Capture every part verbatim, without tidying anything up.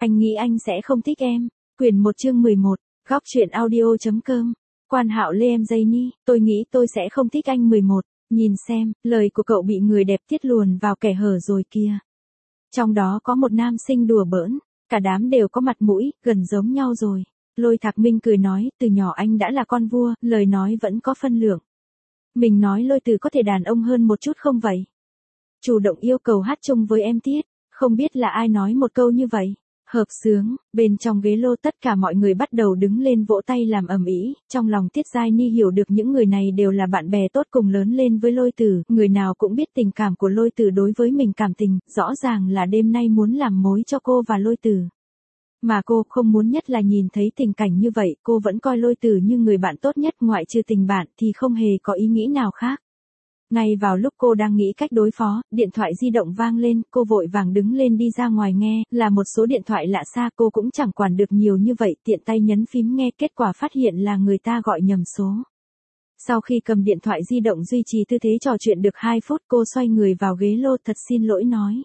Anh nghĩ anh sẽ không thích em. Quyển một chương mười một, góc truyện audio.com. Quan Hạo Lê em Janie, tôi nghĩ tôi sẽ không thích anh mười một. Nhìn xem, lời của cậu bị người đẹp tiết luồn vào kẻ hở rồi kia. Trong đó có một nam sinh đùa bỡn, cả đám đều có mặt mũi, gần giống nhau rồi. Lôi Thạc Minh cười nói, từ nhỏ anh đã là con vua, lời nói vẫn có phân lượng. Mình nói Lôi Từ có thể đàn ông hơn một chút không vậy? Chủ động yêu cầu hát chung với em Tiết, không biết là ai nói một câu như vậy. Hợp xướng, bên trong ghế lô tất cả mọi người bắt đầu đứng lên vỗ tay làm ầm ĩ. Trong lòng Tiết Giai Ni hiểu được những người này đều là bạn bè tốt cùng lớn lên với Lôi Tử, người nào cũng biết tình cảm của Lôi Tử đối với mình cảm tình, rõ ràng là đêm nay muốn làm mối cho cô và Lôi Tử. Mà cô không muốn nhất là nhìn thấy tình cảnh như vậy, cô vẫn coi Lôi Tử như người bạn tốt nhất, ngoại trừ tình bạn thì không hề có ý nghĩ nào khác. Ngay vào lúc cô đang nghĩ cách đối phó, điện thoại di động vang lên, cô vội vàng đứng lên đi ra ngoài nghe, là một số điện thoại lạ xa, cô cũng chẳng quản được nhiều như vậy, tiện tay nhấn phím nghe, kết quả phát hiện là người ta gọi nhầm số. Sau khi cầm điện thoại di động duy trì tư thế trò chuyện được hai phút, cô xoay người vào ghế lô, thật xin lỗi nói.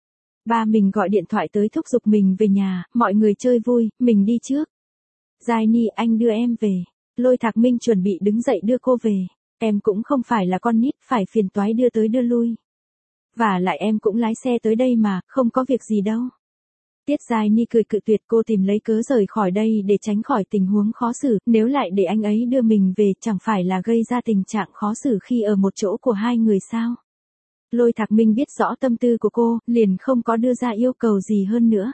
Ba mình gọi điện thoại tới thúc giục mình về nhà, mọi người chơi vui, mình đi trước. Giai Ni, anh đưa em về. Lôi Thạc Minh chuẩn bị đứng dậy đưa cô về. Em cũng không phải là con nít, phải phiền toái đưa tới đưa lui. Và lại em cũng lái xe tới đây mà, không có việc gì đâu. Tiết Giai Ni cười cự tuyệt, cô tìm lấy cớ rời khỏi đây để tránh khỏi tình huống khó xử, nếu lại để anh ấy đưa mình về chẳng phải là gây ra tình trạng khó xử khi ở một chỗ của hai người sao. Lôi Thạc Minh biết rõ tâm tư của cô, liền không có đưa ra yêu cầu gì hơn nữa.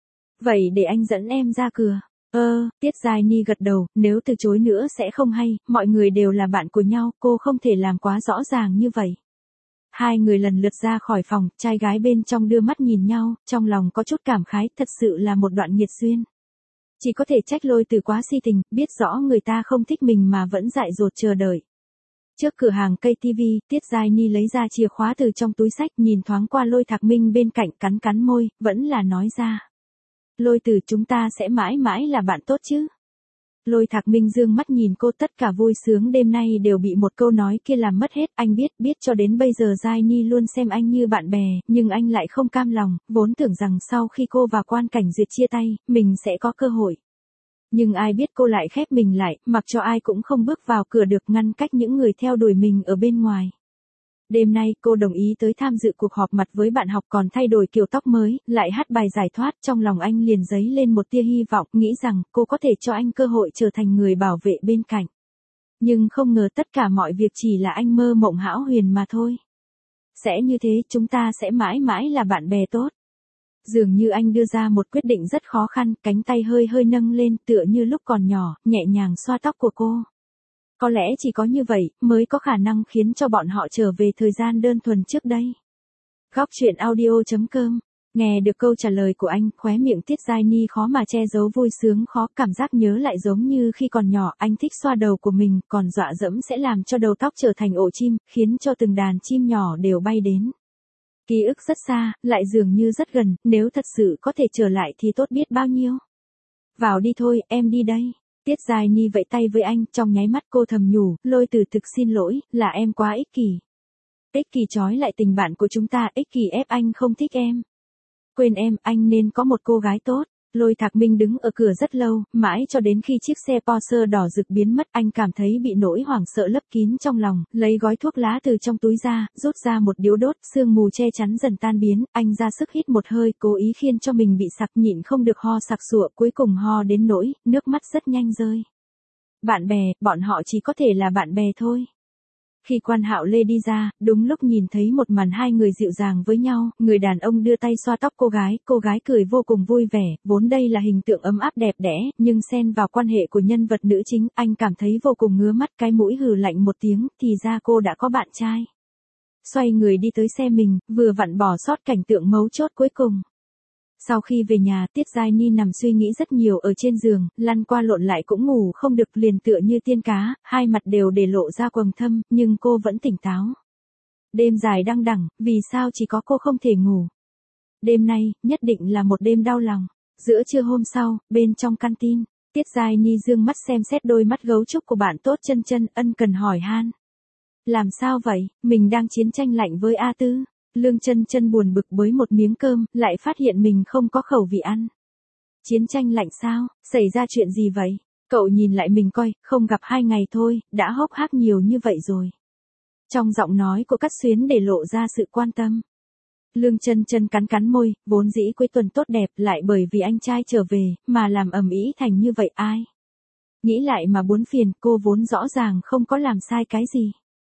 Vậy để anh dẫn em ra cửa. Ơ, Tiết Giai Ni gật đầu, nếu từ chối nữa sẽ không hay, mọi người đều là bạn của nhau, cô không thể làm quá rõ ràng như vậy. Hai người lần lượt ra khỏi phòng, trai gái bên trong đưa mắt nhìn nhau, trong lòng có chút cảm khái, thật sự là một đoạn nghiệt duyên. Chỉ có thể trách Lôi Từ quá si tình, biết rõ người ta không thích mình mà vẫn dại dột chờ đợi. Trước cửa hàng cây tivi, Tiết Giai Ni lấy ra chìa khóa từ trong túi xách, nhìn thoáng qua Lôi Thạc Minh bên cạnh, cắn cắn môi, vẫn là nói ra. Lôi Từ, chúng ta sẽ mãi mãi là bạn tốt chứ. Lôi Thạc Minh dương mắt nhìn cô, tất cả vui sướng đêm nay đều bị một câu nói kia làm mất hết. Anh biết, biết cho đến bây giờ Giai Ni luôn xem anh như bạn bè, nhưng anh lại không cam lòng, vốn tưởng rằng sau khi cô và Quan Cảnh Duyệt chia tay, mình sẽ có cơ hội. Nhưng ai biết cô lại khép mình lại, mặc cho ai cũng không bước vào cửa được, ngăn cách những người theo đuổi mình ở bên ngoài. Đêm nay, cô đồng ý tới tham dự cuộc họp mặt với bạn học, còn thay đổi kiểu tóc mới, lại hát bài giải thoát, trong lòng anh liền dấy lên một tia hy vọng, nghĩ rằng cô có thể cho anh cơ hội trở thành người bảo vệ bên cạnh. Nhưng không ngờ tất cả mọi việc chỉ là anh mơ mộng hão huyền mà thôi. Sẽ như thế, chúng ta sẽ mãi mãi là bạn bè tốt. Dường như anh đưa ra một quyết định rất khó khăn, cánh tay hơi hơi nâng lên, tựa như lúc còn nhỏ, nhẹ nhàng xoa tóc của cô. Có lẽ chỉ có như vậy, mới có khả năng khiến cho bọn họ trở về thời gian đơn thuần trước đây. Góc truyện audio.com. Nghe được câu trả lời của anh, khóe miệng Tiết Giai Ni khó mà che giấu vui sướng, khó, cảm giác nhớ lại giống như khi còn nhỏ, anh thích xoa đầu của mình, còn dọa dẫm sẽ làm cho đầu tóc trở thành ổ chim, khiến cho từng đàn chim nhỏ đều bay đến. Ký ức rất xa, lại dường như rất gần, nếu thật sự có thể trở lại thì tốt biết bao nhiêu. Vào đi thôi, em đi đây. Tiết Giai Ni vẫy tay với anh, trong nháy mắt cô thầm nhủ, Lôi Từ, thực xin lỗi, là em quá ích kỷ. Ích kỷ trói lại tình bạn của chúng ta, ích kỷ ép anh không thích em. Quên em, anh nên có một cô gái tốt. Lôi Thạc Minh đứng ở cửa rất lâu, mãi cho đến khi chiếc xe Porsche đỏ rực biến mất, anh cảm thấy bị nỗi hoảng sợ lấp kín trong lòng, lấy gói thuốc lá từ trong túi ra, rút ra một điếu đốt, sương mù che chắn dần tan biến, anh ra sức hít một hơi, cố ý khiến cho mình bị sặc, nhịn không được ho sặc sụa, cuối cùng ho đến nỗi, nước mắt rất nhanh rơi. Bạn bè, bọn họ chỉ có thể là bạn bè thôi. Khi Quan Hạo Lê đi ra, đúng lúc nhìn thấy một màn hai người dịu dàng với nhau, người đàn ông đưa tay xoa tóc cô gái, cô gái cười vô cùng vui vẻ, vốn đây là hình tượng ấm áp đẹp đẽ, nhưng xen vào quan hệ của nhân vật nữ chính, anh cảm thấy vô cùng ngứa mắt, cái mũi hừ lạnh một tiếng, thì ra cô đã có bạn trai. Xoay người đi tới xe mình, vừa vặn bỏ sót cảnh tượng mấu chốt cuối cùng. Sau khi về nhà, Tiết Giai Ni nằm suy nghĩ rất nhiều ở trên giường, lăn qua lộn lại cũng ngủ không được, liền tựa như tiên cá, hai mặt đều để lộ ra quầng thâm, nhưng cô vẫn tỉnh táo. Đêm dài đăng đẳng, vì sao chỉ có cô không thể ngủ? Đêm nay, nhất định là một đêm đau lòng. Giữa trưa hôm sau, bên trong canteen, Tiết Giai Ni dương mắt xem xét đôi mắt gấu trúc của bạn tốt Chân Chân, ân cần hỏi han. Làm sao vậy, mình đang chiến tranh lạnh với A Tư. Lương Chân Chân buồn bực bới một miếng cơm, lại phát hiện mình không có khẩu vị ăn. Chiến tranh lạnh sao, xảy ra chuyện gì vậy? Cậu nhìn lại mình coi, không gặp hai ngày thôi, đã hốc hác nhiều như vậy rồi. Trong giọng nói của Cát Xuyến để lộ ra sự quan tâm. Lương Chân Chân cắn cắn môi, vốn dĩ cuối tuần tốt đẹp lại bởi vì anh trai trở về, mà làm ầm ĩ thành như vậy ai? Nghĩ lại mà buồn phiền, cô vốn rõ ràng không có làm sai cái gì.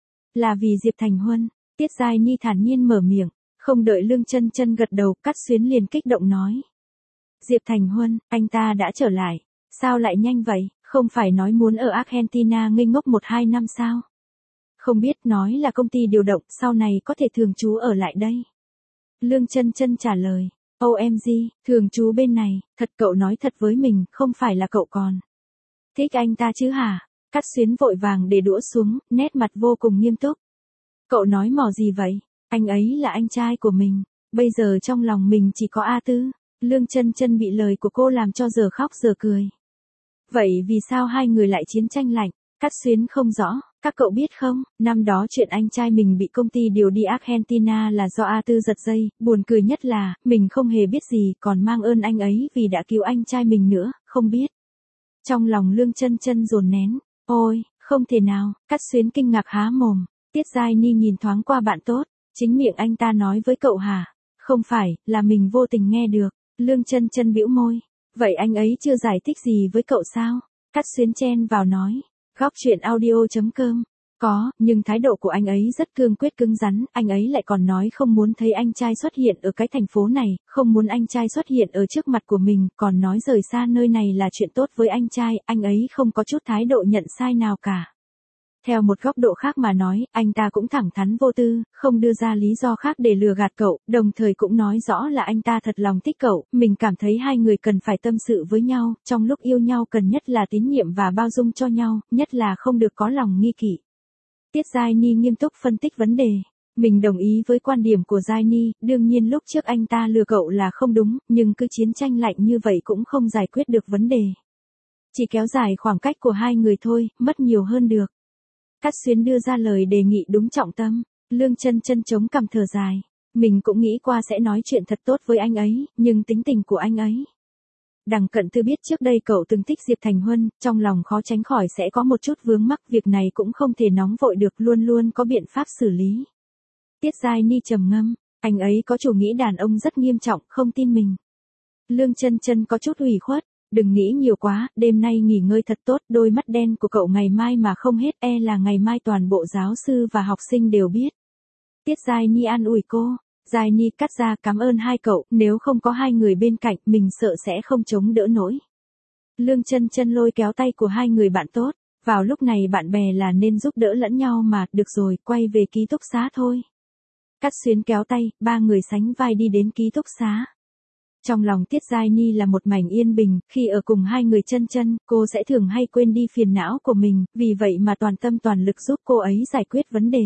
Là vì Diệp Thành Huân, Tiết Giai Ni thản nhiên mở miệng, không đợi Lương Chân Chân gật đầu, Cát Xuyến liền kích động nói. Diệp Thành Huân, anh ta đã trở lại, sao lại nhanh vậy, không phải nói muốn ở Argentina ngây ngốc một hai năm sao? Không biết, nói là công ty điều động, sau này có thể thường trú ở lại đây. Lương Chân Chân trả lời, ô em giê, thường trú bên này, thật cậu nói thật với mình, không phải là cậu còn thích anh ta chứ hả? Cát Xuyến vội vàng để đũa xuống, nét mặt vô cùng nghiêm túc. Cậu nói mò gì vậy? Anh ấy là anh trai của mình, bây giờ trong lòng mình chỉ có A Tư. Lương Chân Chân bị lời của cô làm cho giờ khóc giờ cười. Vậy vì sao hai người lại chiến tranh lạnh? Cát Xuyến không rõ, các cậu biết không, năm đó chuyện anh trai mình bị công ty điều đi Argentina là do A Tư giật dây, buồn cười nhất là, mình không hề biết gì, còn mang ơn anh ấy vì đã cứu anh trai mình nữa, không biết. Trong lòng Lương Chân Chân dồn nén, ôi, không thể nào, Cát Xuyến kinh ngạc há mồm, Tiết Giai Ni nhìn thoáng qua bạn tốt, chính miệng anh ta nói với cậu hả? Không phải, là mình vô tình nghe được. Lương Chân Chân bĩu môi, vậy anh ấy chưa giải thích gì với cậu sao? Cát Xuyến chen vào nói, góc truyện audio chấm com, có, nhưng thái độ của anh ấy rất cương quyết cứng rắn, anh ấy lại còn nói không muốn thấy anh trai xuất hiện ở cái thành phố này, không muốn anh trai xuất hiện ở trước mặt của mình, còn nói rời xa nơi này là chuyện tốt với anh trai, anh ấy không có chút thái độ nhận sai nào cả. Theo một góc độ khác mà nói, anh ta cũng thẳng thắn vô tư, không đưa ra lý do khác để lừa gạt cậu, đồng thời cũng nói rõ là anh ta thật lòng thích cậu, mình cảm thấy hai người cần phải tâm sự với nhau, trong lúc yêu nhau cần nhất là tín nhiệm và bao dung cho nhau, nhất là không được có lòng nghi kỵ. Tiết Giai Ni nghiêm túc phân tích vấn đề. Mình đồng ý với quan điểm của Giai Ni, đương nhiên lúc trước anh ta lừa cậu là không đúng, nhưng cứ chiến tranh lạnh như vậy cũng không giải quyết được vấn đề. Chỉ kéo dài khoảng cách của hai người thôi, mất nhiều hơn được. Cát Xuyến đưa ra lời đề nghị đúng trọng tâm, Lương Chân Chân chống cằm thở dài. Mình cũng nghĩ qua sẽ nói chuyện thật tốt với anh ấy, nhưng tính tình của anh ấy. Đằng Cận Tư biết trước đây cậu từng thích Diệp Thành Huân, trong lòng khó tránh khỏi sẽ có một chút vướng mắc, việc này cũng không thể nóng vội được, luôn luôn có biện pháp xử lý. Tiết Giai Ni trầm ngâm, anh ấy có chủ nghĩa đàn ông rất nghiêm trọng, không tin mình. Lương Chân Chân có chút ủy khuất. Đừng nghĩ nhiều quá, đêm nay nghỉ ngơi thật tốt, đôi mắt đen của cậu ngày mai mà không hết, e là ngày mai toàn bộ giáo sư và học sinh đều biết. Tiết Giai Ni an ủi cô, Giai Ni cắt ra, cảm ơn hai cậu, nếu không có hai người bên cạnh, mình sợ sẽ không chống đỡ nổi. Lương Chân Chân lôi kéo tay của hai người bạn tốt, vào lúc này bạn bè là nên giúp đỡ lẫn nhau mà, được rồi, quay về ký túc xá thôi. Cát Xuyến kéo tay, ba người sánh vai đi đến ký túc xá. Trong lòng Tiết Giai Ni là một mảnh yên bình, khi ở cùng hai người Chân Chân, cô sẽ thường hay quên đi phiền não của mình, vì vậy mà toàn tâm toàn lực giúp cô ấy giải quyết vấn đề.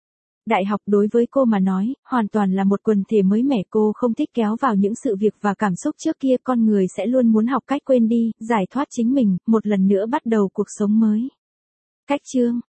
Đại học đối với cô mà nói, hoàn toàn là một quần thể mới mẻ, cô không thích kéo vào những sự việc và cảm xúc trước kia, con người sẽ luôn muốn học cách quên đi, giải thoát chính mình, một lần nữa bắt đầu cuộc sống mới. Cách chương